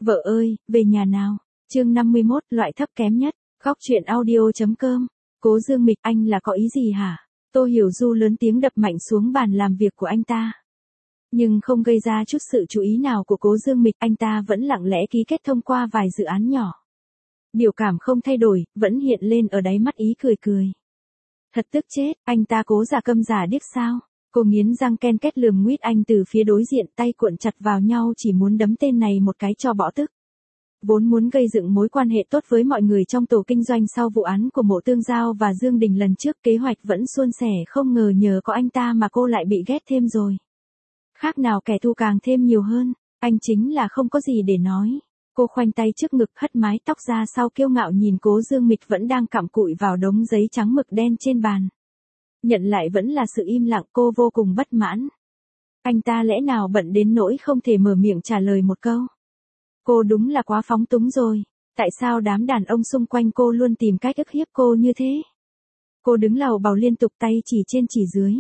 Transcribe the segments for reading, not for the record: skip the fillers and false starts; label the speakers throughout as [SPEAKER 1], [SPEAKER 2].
[SPEAKER 1] Vợ ơi, về nhà nào. Chương 51, loại thấp kém nhất. Khóc chuyện audio.com. Cố Dương Mịch, anh là có ý gì hả? Tô Hiểu Du lớn tiếng đập mạnh xuống bàn làm việc của anh ta. Nhưng không gây ra chút sự chú ý nào của Cố Dương Mịch, anh ta vẫn lặng lẽ ký kết thông qua vài dự án nhỏ. Biểu cảm không thay đổi, vẫn hiện lên ở đáy mắt ý cười cười. Thật tức chết, anh ta cố giả câm giả điếc sao? Cô nghiến răng ken két lườm nguýt anh từ phía đối diện, tay cuộn chặt vào nhau chỉ muốn đấm tên này một cái cho bỏ tức. Vốn muốn gây dựng mối quan hệ tốt với mọi người trong tổ kinh doanh sau vụ án của Mộ Tương Giao và Dương Đình lần trước, kế hoạch vẫn suôn sẻ, không ngờ nhờ có anh ta mà cô lại bị ghét thêm rồi. Khác nào kẻ thù càng thêm nhiều hơn, anh chính là không có gì để nói. Cô khoanh tay trước ngực, hất mái tóc ra sau, kiêu ngạo nhìn Cố Dương Mịch vẫn đang cặm cụi vào đống giấy trắng mực đen trên bàn. Nhận lại vẫn là sự im lặng, cô vô cùng bất mãn. Anh ta lẽ nào bận đến nỗi không thể mở miệng trả lời một câu? Cô đúng là quá phóng túng rồi. Tại sao đám đàn ông xung quanh cô luôn tìm cách ức hiếp cô như thế? Cô đứng lầu bầu liên tục, tay chỉ trên chỉ dưới.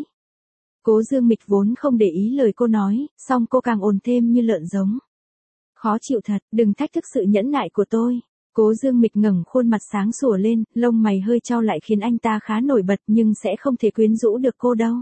[SPEAKER 1] Cố Dương Mịch vốn không để ý lời cô nói, song cô càng ồn thêm như lợn giống. Khó chịu thật, đừng thách thức sự nhẫn nại của tôi. Cố Dương Mịch ngẩng khuôn mặt sáng sủa lên, lông mày hơi chau lại khiến anh ta khá nổi bật, nhưng sẽ không thể quyến rũ được cô đâu.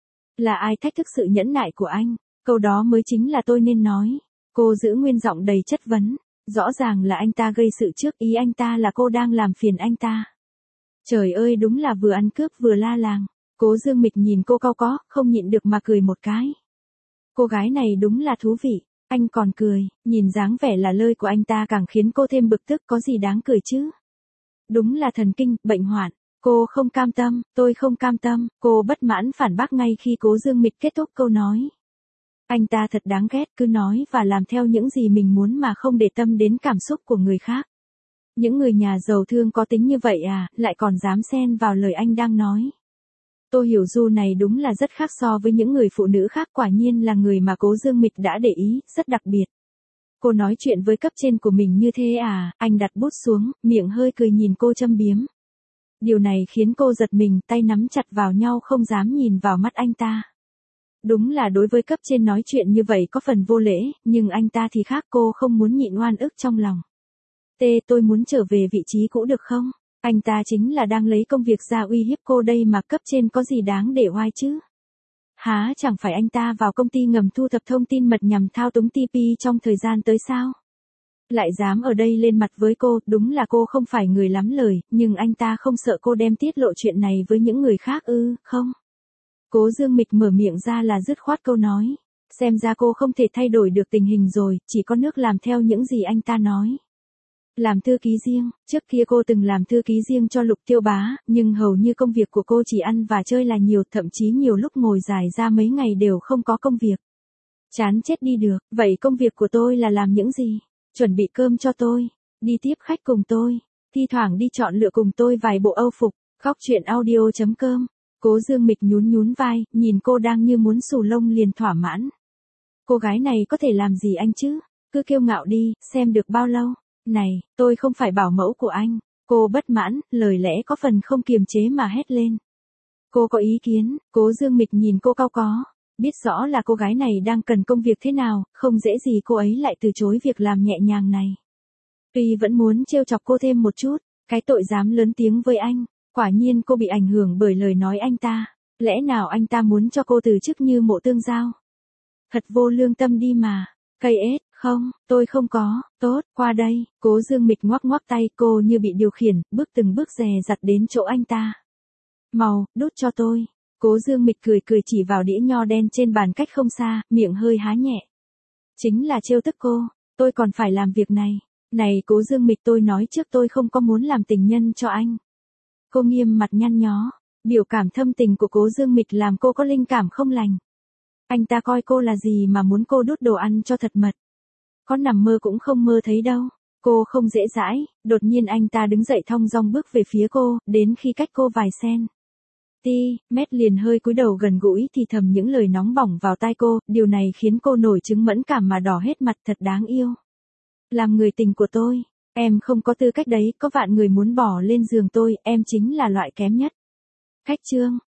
[SPEAKER 1] Là ai thách thức sự nhẫn nại của anh? Câu đó mới chính là tôi nên nói. Cô giữ nguyên giọng đầy chất vấn. Rõ ràng là anh ta gây sự trước, ý anh ta là cô đang làm phiền anh ta. Trời ơi, đúng là vừa ăn cướp vừa la làng. Cố Dương Mịch nhìn cô cau có, không nhịn được mà cười một cái. Cô gái này đúng là thú vị. Anh còn cười, nhìn dáng vẻ là lơi của anh ta càng khiến cô thêm bực tức, có gì đáng cười chứ? Đúng là thần kinh, bệnh hoạn. Cô không cam tâm, tôi không cam tâm, cô bất mãn phản bác ngay khi Cố Dương Mịch kết thúc câu nói. Anh ta thật đáng ghét, cứ nói và làm theo những gì mình muốn mà không để tâm đến cảm xúc của người khác. Những người nhà giàu thương có tính như vậy à, lại còn dám xen vào lời anh đang nói. Tô Hiểu Du này đúng là rất khác so với những người phụ nữ khác, quả nhiên là người mà Cố Dương Mịch đã để ý, rất đặc biệt. Cô nói chuyện với cấp trên của mình như thế à? Anh đặt bút xuống, miệng hơi cười nhìn cô châm biếm. Điều này khiến cô giật mình, tay nắm chặt vào nhau không dám nhìn vào mắt anh ta. Đúng là đối với cấp trên nói chuyện như vậy có phần vô lễ, nhưng anh ta thì khác, cô không muốn nhịn oan ức trong lòng. Tôi muốn trở về vị trí cũ được không? Anh ta chính là đang lấy công việc ra uy hiếp cô đây mà, cấp trên có gì đáng để oai chứ? Há chẳng phải anh ta vào công ty ngầm thu thập thông tin mật nhằm thao túng TP trong thời gian tới sao? Lại dám ở đây lên mặt với cô, đúng là cô không phải người lắm lời, nhưng anh ta không sợ cô đem tiết lộ chuyện này với những người khác ư, không? Cố Dương Mịch mở miệng ra là dứt khoát câu nói. Xem ra cô không thể thay đổi được tình hình rồi, chỉ có nước làm theo những gì anh ta nói. Làm thư ký riêng, trước kia cô từng làm thư ký riêng cho Lục Tiêu Bá, nhưng hầu như công việc của cô chỉ ăn và chơi là nhiều, thậm chí nhiều lúc ngồi dài ra mấy ngày đều không có công việc. Chán chết đi được, vậy công việc của tôi là làm những gì? Chuẩn bị cơm cho tôi, đi tiếp khách cùng tôi, thi thoảng đi chọn lựa cùng tôi vài bộ âu phục. Khóc chuyện audio.com. Cố Dương Mịch nhún vai, nhìn cô đang như muốn xù lông liền thỏa mãn. Cô gái này có thể làm gì anh chứ? Cứ kiêu ngạo đi, xem được bao lâu. Này, tôi không phải bảo mẫu của anh. Cô bất mãn, lời lẽ có phần không kiềm chế mà hét lên. Cô có ý kiến? Cố Dương Mịch nhìn cô cau có. Biết rõ là cô gái này đang cần công việc thế nào, không dễ gì cô ấy lại từ chối việc làm nhẹ nhàng này. Tuy vẫn muốn trêu chọc cô thêm một chút, cái tội dám lớn tiếng với anh. Quả nhiên cô bị ảnh hưởng bởi lời nói anh ta. Lẽ nào anh ta muốn cho cô từ chức như Mộ Tương Giao? Thật vô lương tâm đi mà. Cây ết, không, tôi không có. Tốt, qua đây. Cố Dương Mịch ngoắc ngoắc tay, cô như bị điều khiển, bước từng bước dè dặt đến chỗ anh ta. Màu, đút cho tôi. Cố Dương Mịch cười chỉ vào đĩa nho đen trên bàn cách không xa, miệng hơi há nhẹ. Chính là trêu tức cô, tôi còn phải làm việc này. Này Cố Dương Mịch, tôi nói trước tôi không có muốn làm tình nhân cho anh. Cô nghiêm mặt nhăn nhó, biểu cảm thâm tình của Cố Dương Mịch làm cô có linh cảm không lành. Anh ta coi cô là gì mà muốn cô đút đồ ăn cho thật mật. Có nằm mơ cũng không mơ thấy đâu. Cô không dễ dãi, đột nhiên anh ta đứng dậy thong dong bước về phía cô, đến khi cách cô vài sen. Mét liền hơi cúi đầu gần gũi thì thầm những lời nóng bỏng vào tai cô, điều này khiến cô nổi chứng mẫn cảm mà đỏ hết mặt, thật đáng yêu. Làm người tình của tôi, em không có tư cách đấy, có vạn người muốn bỏ lên giường tôi, em chính là loại kém nhất. Khách trương,